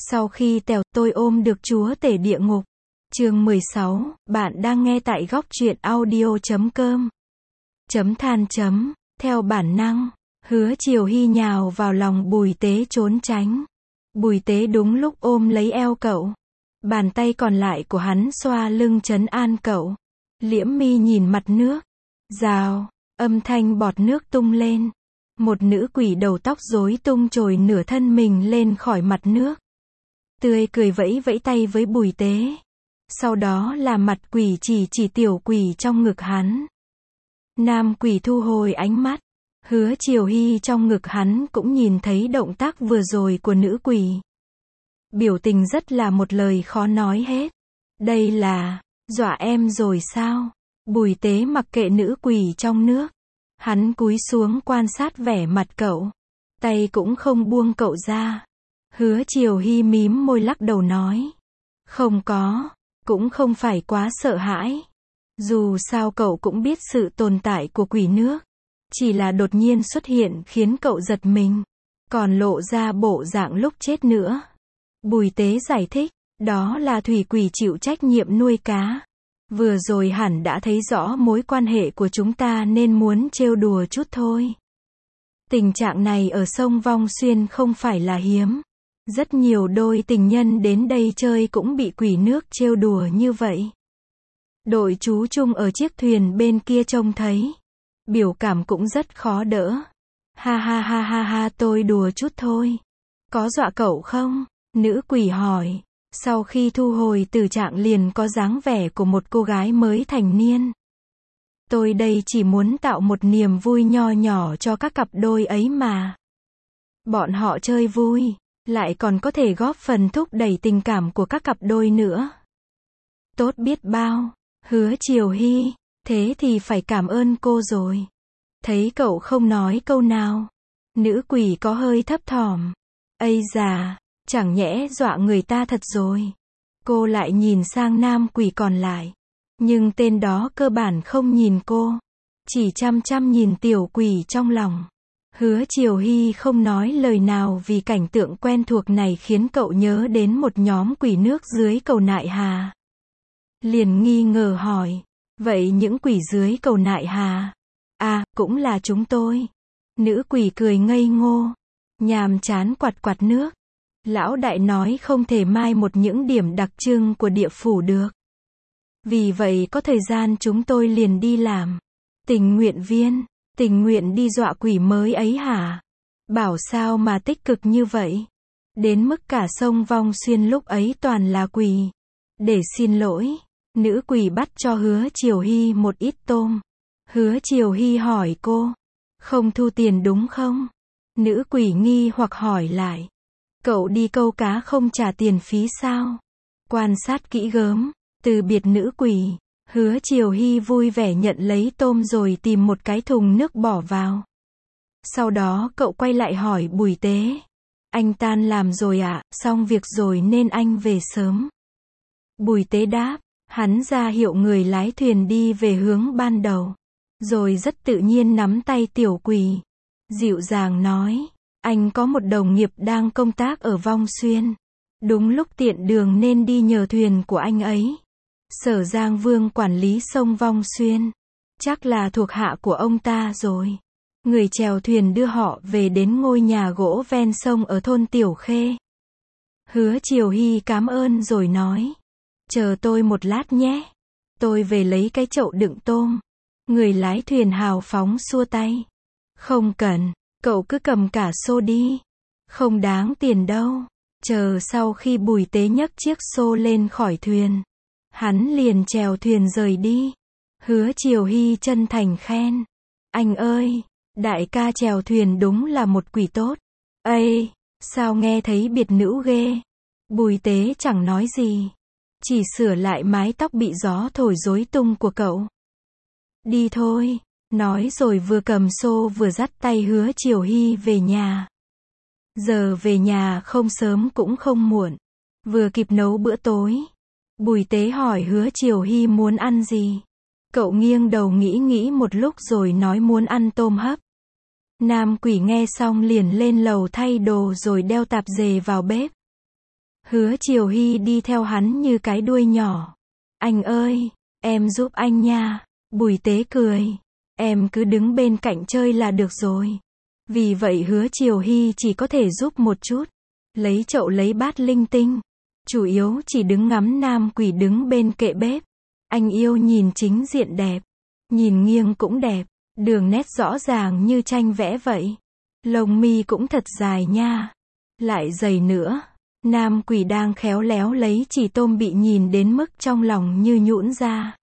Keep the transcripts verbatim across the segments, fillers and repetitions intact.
Sau khi tèo, tôi ôm được chúa tể địa ngục. Chương mười sáu, bạn đang nghe tại góc truyện audio chấm com. Chấm than chấm, theo bản năng, Hứa Triều Hy nhào vào lòng Bùi Tế trốn tránh. Bùi Tế đúng lúc ôm lấy eo cậu. Bàn tay còn lại của hắn xoa lưng trấn an cậu. Liễm mi nhìn mặt nước. Rào, âm thanh bọt nước tung lên. Một nữ quỷ đầu tóc rối tung trồi nửa thân mình lên khỏi mặt nước. Tươi cười vẫy vẫy tay với Bùi Tế. Sau đó là mặt quỷ chỉ chỉ tiểu quỷ trong ngực hắn. Nam quỷ thu hồi ánh mắt. Hứa Triều Hy trong ngực hắn cũng nhìn thấy động tác vừa rồi của nữ quỷ. Biểu tình rất là một lời khó nói hết. Đây là, dọa em rồi sao? Bùi Tế mặc kệ nữ quỷ trong nước. Hắn cúi xuống quan sát vẻ mặt cậu. Tay cũng không buông cậu ra. Hứa Triều Hy mím môi lắc đầu nói. Không có, cũng không phải quá sợ hãi. Dù sao cậu cũng biết sự tồn tại của quỷ nước. Chỉ là đột nhiên xuất hiện khiến cậu giật mình. Còn lộ ra bộ dạng lúc chết nữa. Bùi Tế giải thích, đó là thủy quỷ chịu trách nhiệm nuôi cá. Vừa rồi hẳn đã thấy rõ mối quan hệ của chúng ta nên muốn trêu đùa chút thôi. Tình trạng này ở sông Vong Xuyên không phải là hiếm. Rất nhiều đôi tình nhân đến đây chơi cũng bị quỷ nước trêu đùa như vậy. Đội chú chung ở chiếc thuyền bên kia trông thấy. Biểu cảm cũng rất khó đỡ. Ha ha ha ha ha, tôi đùa chút thôi. Có dọa cậu không? Nữ quỷ hỏi. Sau khi thu hồi từ trạng liền có dáng vẻ của một cô gái mới thành niên. Tôi đây chỉ muốn tạo một niềm vui nho nhỏ cho các cặp đôi ấy mà. Bọn họ chơi vui, lại còn có thể góp phần thúc đẩy tình cảm của các cặp đôi nữa. Tốt biết bao. Hứa Triều Hy, thế thì phải cảm ơn cô rồi. Thấy cậu không nói câu nào. Nữ quỷ có hơi thấp thỏm. Ây già, chẳng nhẽ dọa người ta thật rồi. Cô lại nhìn sang nam quỷ còn lại. Nhưng tên đó cơ bản không nhìn cô. Chỉ chăm chăm nhìn tiểu quỷ trong lòng. Hứa Triều Hy không nói lời nào vì cảnh tượng quen thuộc này khiến cậu nhớ đến một nhóm quỷ nước dưới cầu Nại Hà. Liền nghi ngờ hỏi. Vậy những quỷ dưới cầu Nại Hà? À, cũng là chúng tôi. Nữ quỷ cười ngây ngô. Nhàm chán quạt quạt nước. Lão đại nói không thể mai một những điểm đặc trưng của địa phủ được. Vì vậy có thời gian chúng tôi liền đi làm. Tình nguyện viên, tình nguyện đi dọa quỷ mới ấy hả? Bảo sao mà tích cực như vậy? Đến mức cả sông Vong Xuyên lúc ấy toàn là quỷ. Để xin lỗi, nữ quỷ bắt cho Hứa Triều Hy một ít tôm. Hứa Triều Hy hỏi cô, không thu tiền đúng không? Nữ quỷ nghi hoặc hỏi lại. Cậu đi câu cá không trả tiền phí sao? Quan sát kỹ gớm, từ biệt nữ quỷ. Hứa Triều Hy vui vẻ nhận lấy tôm rồi tìm một cái thùng nước bỏ vào. Sau đó cậu quay lại hỏi Bùi Tế. Anh tan làm rồi ạ, à, xong việc rồi nên anh về sớm. Bùi Tế đáp, hắn ra hiệu người lái thuyền đi về hướng ban đầu. Rồi rất tự nhiên nắm tay tiểu quỷ. Dịu dàng nói. Anh có một đồng nghiệp đang công tác ở Vong Xuyên. Đúng lúc tiện đường nên đi nhờ thuyền của anh ấy. Sở Giang Vương quản lý sông Vong Xuyên. Chắc là thuộc hạ của ông ta rồi. Người chèo thuyền đưa họ về đến ngôi nhà gỗ ven sông ở thôn Tiểu Khê. Hứa Triều Hy cảm ơn rồi nói. Chờ tôi một lát nhé. Tôi về lấy cái chậu đựng tôm. Người lái thuyền hào phóng xua tay. Không cần. Cậu cứ cầm cả xô đi. Không đáng tiền đâu. Chờ sau khi Bùi Tế nhấc chiếc xô lên khỏi thuyền. Hắn liền chèo thuyền rời đi. Hứa Triều Hy chân thành khen. Anh ơi, đại ca chèo thuyền đúng là một quỷ tốt. Ây, sao nghe thấy biệt nữ ghê. Bùi Tế chẳng nói gì. Chỉ sửa lại mái tóc bị gió thổi rối tung của cậu. Đi thôi. Nói rồi vừa cầm xô vừa dắt tay Hứa Triều Hy về nhà. Giờ về nhà không sớm cũng không muộn. Vừa kịp nấu bữa tối. Bùi Tế hỏi Hứa Triều Hy muốn ăn gì. Cậu nghiêng đầu nghĩ nghĩ một lúc rồi nói muốn ăn tôm hấp. Nam quỷ nghe xong liền lên lầu thay đồ rồi đeo tạp dề vào bếp. Hứa Triều Hy đi theo hắn như cái đuôi nhỏ. Anh ơi, em giúp anh nha. Bùi Tế cười. Em cứ đứng bên cạnh chơi là được rồi. Vì vậy Hứa Triều Hy chỉ có thể giúp một chút. Lấy chậu lấy bát linh tinh. Chủ yếu chỉ đứng ngắm Nam Quỷ đứng bên kệ bếp. Anh yêu nhìn chính diện đẹp. Nhìn nghiêng cũng đẹp. Đường nét rõ ràng như tranh vẽ vậy. Lông mi cũng thật dài nha. Lại dày nữa. Nam Quỷ đang khéo léo lấy chỉ tôm bị nhìn đến mức trong lòng như nhũn ra.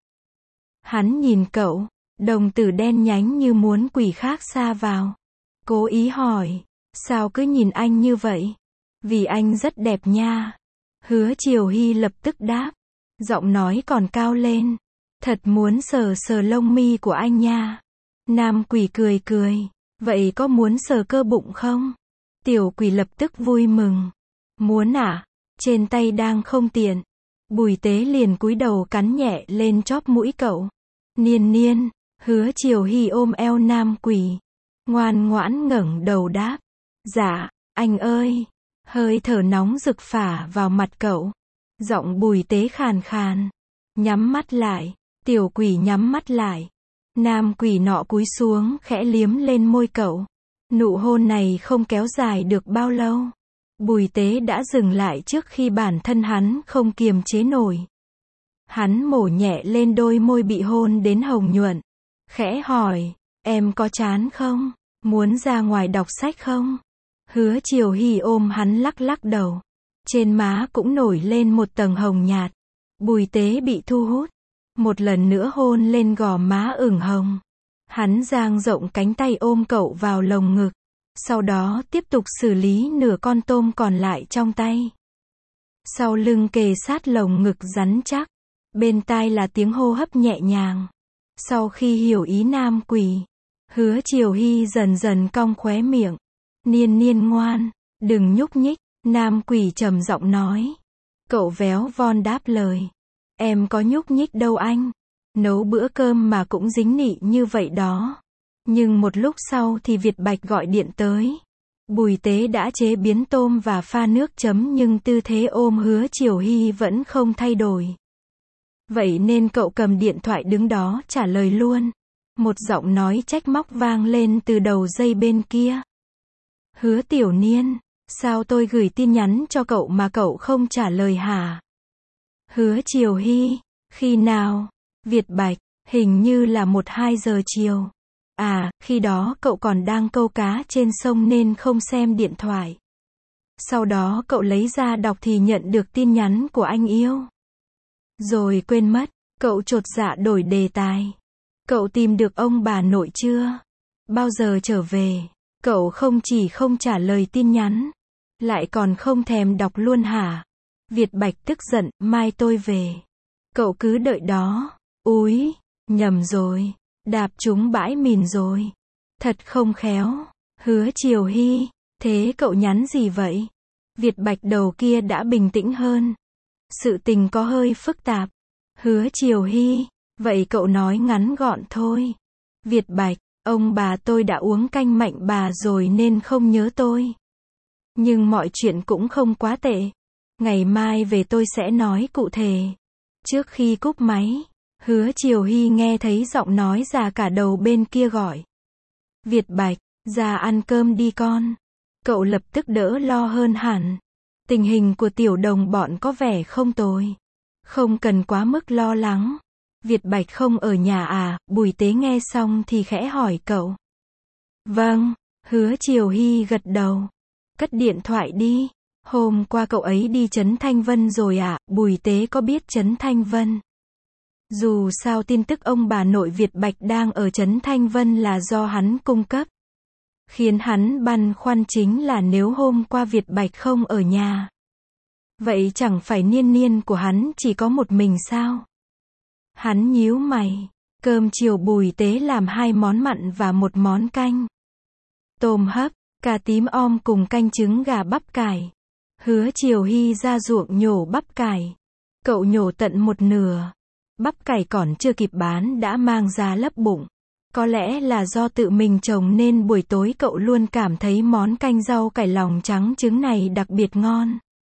Hắn nhìn cậu, đồng tử đen nhánh như muốn quỷ khác xa vào. Cố ý hỏi, sao cứ nhìn anh như vậy? Vì anh rất đẹp nha. Hứa Triều Hy lập tức đáp, giọng nói còn cao lên. Thật muốn sờ sờ lông mi của anh nha. Nam Quỷ cười cười, vậy có muốn sờ cơ bụng không? Tiểu Quỷ lập tức vui mừng. Muốn à? Trên tay đang không tiện. Bùi Tế liền cúi đầu cắn nhẹ lên chóp mũi cậu. Niên niên, Hứa Triều Hy ôm eo Nam Quỷ. Ngoan ngoãn ngẩng đầu đáp. Dạ, anh ơi. Hơi thở nóng rực phả vào mặt cậu. Giọng Bùi Tế khàn khàn. Nhắm mắt lại. Tiểu Quỷ nhắm mắt lại. Nam Quỷ nọ cúi xuống khẽ liếm lên môi cậu. Nụ hôn này không kéo dài được bao lâu. Bùi Tế đã dừng lại trước khi bản thân hắn không kiềm chế nổi. Hắn mổ nhẹ lên đôi môi bị hôn đến hồng nhuận. Khẽ hỏi, em có chán không? Muốn ra ngoài đọc sách không? Hứa Triều Hy ôm hắn lắc lắc đầu. Trên má cũng nổi lên một tầng hồng nhạt. Bùi Tế bị thu hút. Một lần nữa hôn lên gò má ửng hồng. Hắn dang rộng cánh tay ôm cậu vào lồng ngực. Sau đó tiếp tục xử lý nửa con tôm còn lại trong tay. Sau lưng kề sát lồng ngực rắn chắc. Bên tai là tiếng hô hấp nhẹ nhàng. Sau khi hiểu ý Nam Quỷ, Hứa Triều Hy dần dần cong khóe miệng. Niên niên ngoan, đừng nhúc nhích, Nam Quỷ trầm giọng nói. Cậu véo von đáp lời. Em có nhúc nhích đâu anh. Nấu bữa cơm mà cũng dính nị như vậy đó. Nhưng một lúc sau thì Việt Bạch gọi điện tới. Bùi Tế đã chế biến tôm và pha nước chấm nhưng tư thế ôm Hứa Triều Hy vẫn không thay đổi. Vậy nên cậu cầm điện thoại đứng đó trả lời luôn. Một giọng nói trách móc vang lên từ đầu dây bên kia. Hứa Tiểu Niên, sao tôi gửi tin nhắn cho cậu mà cậu không trả lời hả? Hứa Triều Hy, khi nào? Việt Bạch, hình như là một hai giờ chiều. À, khi đó cậu còn đang câu cá trên sông nên không xem điện thoại. Sau đó cậu lấy ra đọc thì nhận được tin nhắn của anh yêu. Rồi quên mất, cậu chột dạ đổi đề tài. Cậu tìm được ông bà nội chưa? Bao giờ trở về? Cậu không chỉ không trả lời tin nhắn, lại còn không thèm đọc luôn hả? Việt Bạch tức giận, mai tôi về. Cậu cứ đợi đó. Úi, nhầm rồi. Đạp trúng bãi mìn rồi. Thật không khéo. Hứa Triều Hy, thế cậu nhắn gì vậy? Việt Bạch đầu kia đã bình tĩnh hơn. Sự tình có hơi phức tạp. Hứa Triều Hy, vậy cậu nói ngắn gọn thôi. Việt Bạch, ông bà tôi đã uống canh mạnh bà rồi nên không nhớ tôi. Nhưng mọi chuyện cũng không quá tệ. Ngày mai về tôi sẽ nói cụ thể. Trước khi cúp máy, Hứa Triều Hy nghe thấy giọng nói già cả đầu bên kia gọi. Việt Bạch, ra ăn cơm đi con. Cậu lập tức đỡ lo hơn hẳn. Tình hình của tiểu đồng bọn có vẻ không tồi. Không cần quá mức lo lắng. Việt Bạch không ở nhà à? Bùi Tế nghe xong thì khẽ hỏi cậu. Vâng, Hứa Triều Hy gật đầu. Cất điện thoại đi. Hôm qua cậu ấy đi Trấn Thanh Vân rồi à? Bùi Tế có biết Trấn Thanh Vân. Dù sao tin tức ông bà nội Việt Bạch đang ở Trấn Thanh Vân là do hắn cung cấp. Khiến hắn băn khoăn chính là nếu hôm qua Việt Bạch không ở nhà. Vậy chẳng phải niên niên của hắn chỉ có một mình sao? Hắn nhíu mày. Cơm chiều Bùi Tế làm hai món mặn và một món canh. Tôm hấp, cà tím om cùng canh trứng gà bắp cải. Hứa Triều Hy ra ruộng nhổ bắp cải. Cậu nhổ tận một nửa. Bắp cải còn chưa kịp bán đã mang ra lấp bụng. Có lẽ là do tự mình trồng nên buổi tối cậu luôn cảm thấy món canh rau cải lòng trắng trứng này đặc biệt ngon.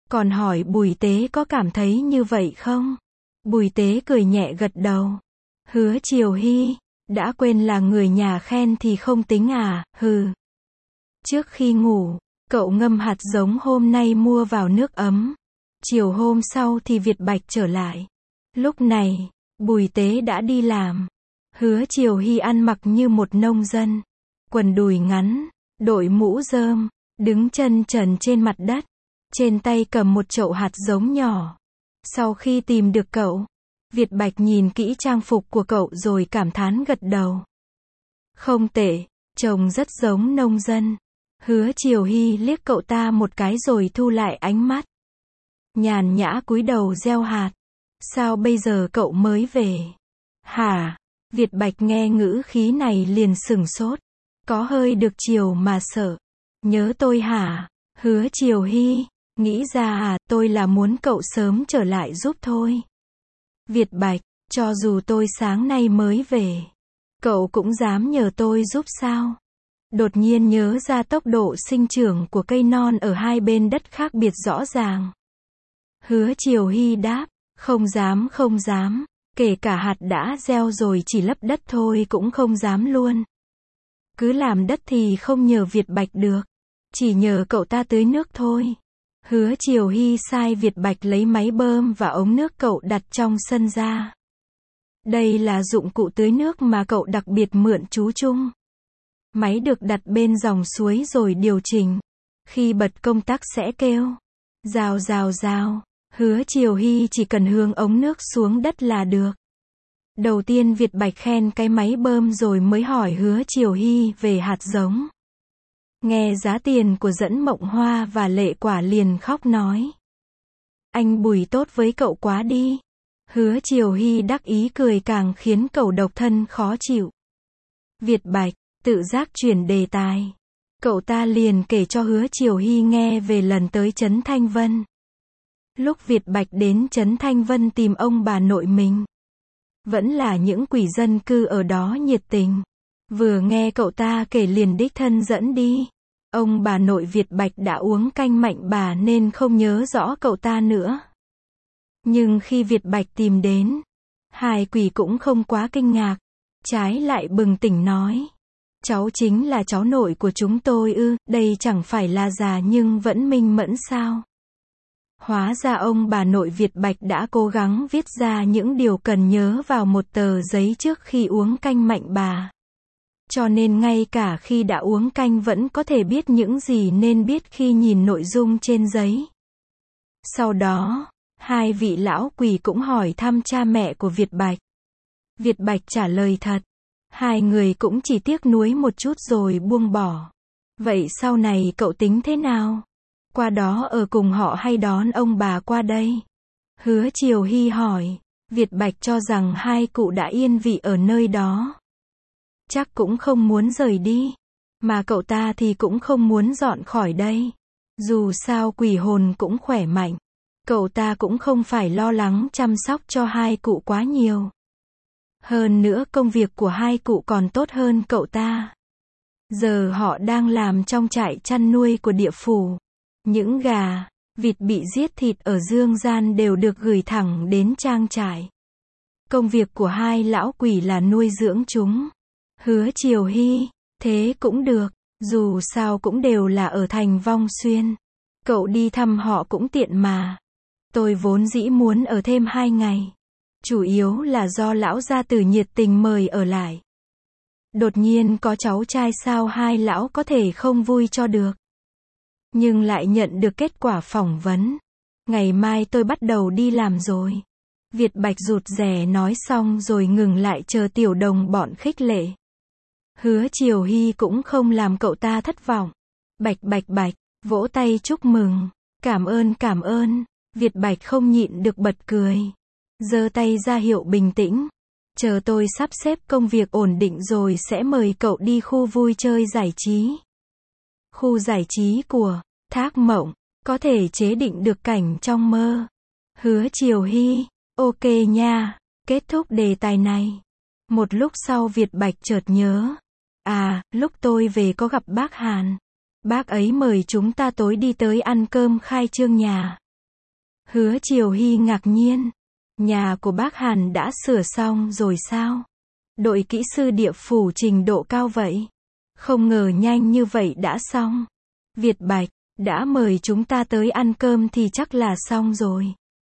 Còn hỏi Bùi Tế có cảm thấy như vậy không? Bùi Tế cười nhẹ gật đầu. Hứa Triều Hy, đã quên là người nhà khen thì không tính à, hừ. Trước khi ngủ, cậu ngâm hạt giống hôm nay mua vào nước ấm. Chiều hôm sau thì Việt Bạch trở lại. Lúc này, Bùi Tế đã đi làm. Hứa Triều Hy ăn mặc như một nông dân. Quần đùi ngắn, đội mũ rơm, đứng chân trần trên mặt đất. Trên tay cầm một chậu hạt giống nhỏ. Sau khi tìm được cậu, Việt Bạch nhìn kỹ trang phục của cậu rồi cảm thán gật đầu. Không tệ, trông rất giống nông dân. Hứa Triều Hy liếc cậu ta một cái rồi thu lại ánh mắt. Nhàn nhã cúi đầu gieo hạt. Sao bây giờ cậu mới về? Hả? Việt Bạch nghe ngữ khí này liền sửng sốt. Có hơi được chiều mà sợ. Nhớ tôi hả? Hứa Triều Hy, nghĩ ra à, tôi là muốn cậu sớm trở lại giúp thôi. Việt Bạch, cho dù tôi sáng nay mới về, cậu cũng dám nhờ tôi giúp sao? Đột nhiên nhớ ra tốc độ sinh trưởng của cây non ở hai bên đất khác biệt rõ ràng. Hứa Triều Hy đáp, không dám không dám, kể cả hạt đã gieo rồi chỉ lấp đất thôi cũng không dám luôn. Cứ làm đất thì không nhờ Việt Bạch được, chỉ nhờ cậu ta tưới nước thôi. Hứa Triều Hy sai Việt Bạch lấy máy bơm và ống nước cậu đặt trong sân ra. Đây là dụng cụ tưới nước mà cậu đặc biệt mượn chú Trung. Máy được đặt bên dòng suối rồi điều chỉnh. Khi bật công tắc sẽ kêu rào rào rào. Hứa Triều Hy chỉ cần hướng ống nước xuống đất là được. Đầu tiên Việt Bạch khen cái máy bơm rồi mới hỏi Hứa Triều Hy về hạt giống. Nghe giá tiền của Dẫn Mộng Hoa và Lệ Quả liền khóc nói. Anh Bùi tốt với cậu quá đi. Hứa Triều Hy đắc ý cười càng khiến cậu độc thân khó chịu. Việt Bạch, tự giác chuyển đề tài. Cậu ta liền kể cho Hứa Triều Hy nghe về lần tới Trấn Thanh Vân. Lúc Việt Bạch đến Trấn Thanh Vân tìm ông bà nội mình. Vẫn là những quỷ dân cư ở đó nhiệt tình. Vừa nghe cậu ta kể liền đích thân dẫn đi. Ông bà nội Việt Bạch đã uống canh mạnh bà nên không nhớ rõ cậu ta nữa. Nhưng khi Việt Bạch tìm đến, hai quỷ cũng không quá kinh ngạc. Trái lại bừng tỉnh nói. Cháu chính là cháu nội của chúng tôi ư, đây chẳng phải là già nhưng vẫn minh mẫn sao. Hóa ra ông bà nội Việt Bạch đã cố gắng viết ra những điều cần nhớ vào một tờ giấy trước khi uống canh mạnh bà. Cho nên ngay cả khi đã uống canh vẫn có thể biết những gì nên biết khi nhìn nội dung trên giấy. Sau đó, hai vị lão quỷ cũng hỏi thăm cha mẹ của Việt Bạch. Việt Bạch trả lời thật. Hai người cũng chỉ tiếc nuối một chút rồi buông bỏ. Vậy sau này cậu tính thế nào? Qua đó ở cùng họ hay đón ông bà qua đây? Hứa Triều Hy hỏi. Việt Bạch cho rằng hai cụ đã yên vị ở nơi đó. Chắc cũng không muốn rời đi. Mà cậu ta thì cũng không muốn dọn khỏi đây. Dù sao quỷ hồn cũng khỏe mạnh. Cậu ta cũng không phải lo lắng chăm sóc cho hai cụ quá nhiều. Hơn nữa công việc của hai cụ còn tốt hơn cậu ta. Giờ họ đang làm trong trại chăn nuôi của địa phủ. Những gà, vịt bị giết thịt ở dương gian đều được gửi thẳng đến trang trại. Công việc của hai lão quỷ là nuôi dưỡng chúng. Hứa Triều Hy, thế cũng được, dù sao cũng đều là ở thành Vong Xuyên. Cậu đi thăm họ cũng tiện mà. Tôi vốn dĩ muốn ở thêm hai ngày. Chủ yếu là do lão gia tử nhiệt tình mời ở lại. Đột nhiên có cháu trai sao hai lão có thể không vui cho được. Nhưng lại nhận được kết quả phỏng vấn. Ngày mai tôi bắt đầu đi làm rồi. Việt Bạch rụt rè nói xong rồi ngừng lại chờ tiểu đồng bọn khích lệ. Hứa Triều Hy cũng không làm cậu ta thất vọng. Bạch bạch bạch, vỗ tay chúc mừng. Cảm ơn cảm ơn. Việt Bạch không nhịn được bật cười. Giơ tay ra hiệu bình tĩnh. Chờ tôi sắp xếp công việc ổn định rồi sẽ mời cậu đi khu vui chơi giải trí. Khu giải trí của Thác Mộng, có thể chế định được cảnh trong mơ. Hứa Triều Hy, ok nha. Kết thúc đề tài này. Một lúc sau Việt Bạch chợt nhớ. À, lúc tôi về có gặp bác Hàn. Bác ấy mời chúng ta tối đi tới ăn cơm khai trương nhà. Hứa Triều Hy ngạc nhiên. Nhà của bác Hàn đã sửa xong rồi sao? Đội kỹ sư địa phủ trình độ cao vậy. Không ngờ nhanh như vậy đã xong. Việt Bạch, đã mời chúng ta tới ăn cơm thì chắc là xong rồi.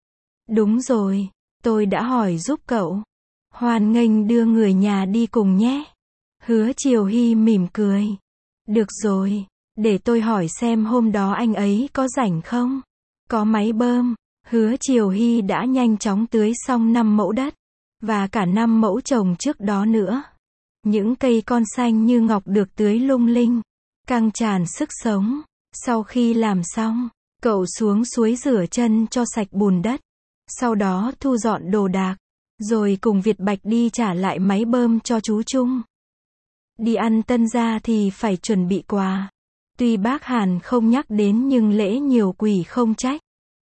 Đúng rồi, tôi đã hỏi giúp cậu. Hoan nghênh đưa người nhà đi cùng nhé. Hứa Triều Hy mỉm cười. Được rồi, để tôi hỏi xem hôm đó anh ấy có rảnh không? Có máy bơm. Hứa Triều Hy đã nhanh chóng tưới xong năm mẫu đất. Và cả năm mẫu trồng trước đó nữa. Những cây con xanh như ngọc được tưới lung linh. Căng tràn sức sống. Sau khi làm xong, cậu xuống suối rửa chân cho sạch bùn đất. Sau đó thu dọn đồ đạc. Rồi cùng Việt Bạch đi trả lại máy bơm cho chú Trung. Đi ăn Tân gia thì phải chuẩn bị quà. Tuy bác Hàn không nhắc đến nhưng lễ nhiều quỷ không trách.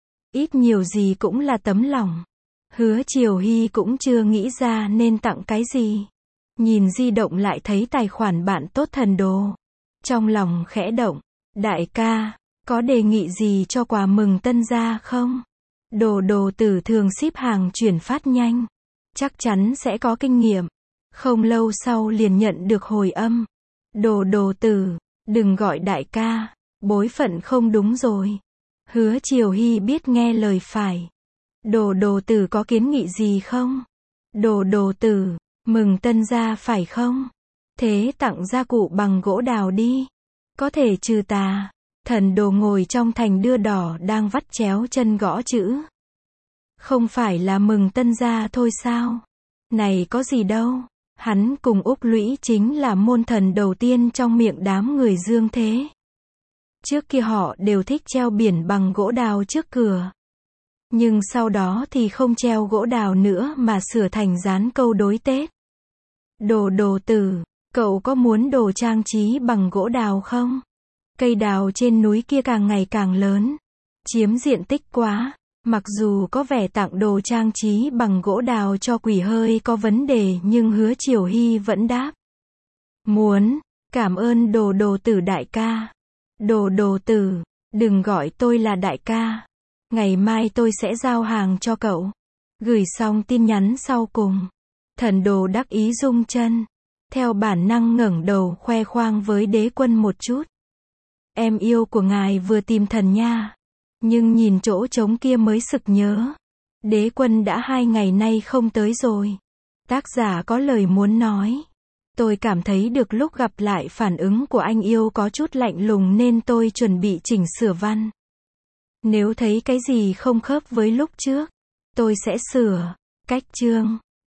Ít nhiều gì cũng là tấm lòng. Hứa Triều Hy cũng chưa nghĩ ra nên tặng cái gì. Nhìn di động lại thấy tài khoản bạn tốt Thần Đồ. Trong lòng khẽ động. Đại ca, có đề nghị gì cho quà mừng Tân gia không? Đồ Đồ Tử thường ship hàng chuyển phát nhanh. Chắc chắn sẽ có kinh nghiệm. Không lâu sau liền nhận được hồi âm. Đồ Đồ Tử, đừng gọi đại ca. Bối phận không đúng rồi. Hứa Triều Hy biết nghe lời phải. Đồ Đồ Tử có kiến nghị gì không? Đồ Đồ Tử, mừng Tân gia phải không? Thế tặng gia cụ bằng gỗ đào đi. Có thể trừ tà. Thần Đồ ngồi trong thành đưa đỏ đang vắt chéo chân gõ chữ. Không phải là mừng Tân gia thôi sao? Này có gì đâu. Hắn cùng Úc Lũy chính là môn thần đầu tiên trong miệng đám người dương thế. Trước kia họ đều thích treo biển bằng gỗ đào trước cửa. Nhưng sau đó thì không treo gỗ đào nữa mà sửa thành dán câu đối Tết. Đồ Đồ Tử, cậu có muốn đồ trang trí bằng gỗ đào không? Cây đào trên núi kia càng ngày càng lớn. Chiếm diện tích quá. Mặc dù có vẻ tặng đồ trang trí bằng gỗ đào cho quỷ hơi có vấn đề nhưng Hứa Triều Hy vẫn đáp. Muốn, cảm ơn Đồ Đồ Tử đại ca. Đồ Đồ Tử, đừng gọi tôi là đại ca. Ngày mai tôi sẽ giao hàng cho cậu. Gửi xong tin nhắn sau cùng. Thần Đồ đắc ý rung chân. Theo bản năng ngẩng đầu khoe khoang với đế quân một chút. Em yêu của ngài vừa tìm thần nha. Nhưng nhìn chỗ trống kia mới sực nhớ. Đế quân đã hai ngày nay không tới rồi. Tác giả có lời muốn nói. Tôi cảm thấy được lúc gặp lại phản ứng của anh yêu có chút lạnh lùng nên tôi chuẩn bị chỉnh sửa văn. Nếu thấy cái gì không khớp với lúc trước, tôi sẽ sửa. Cách chương.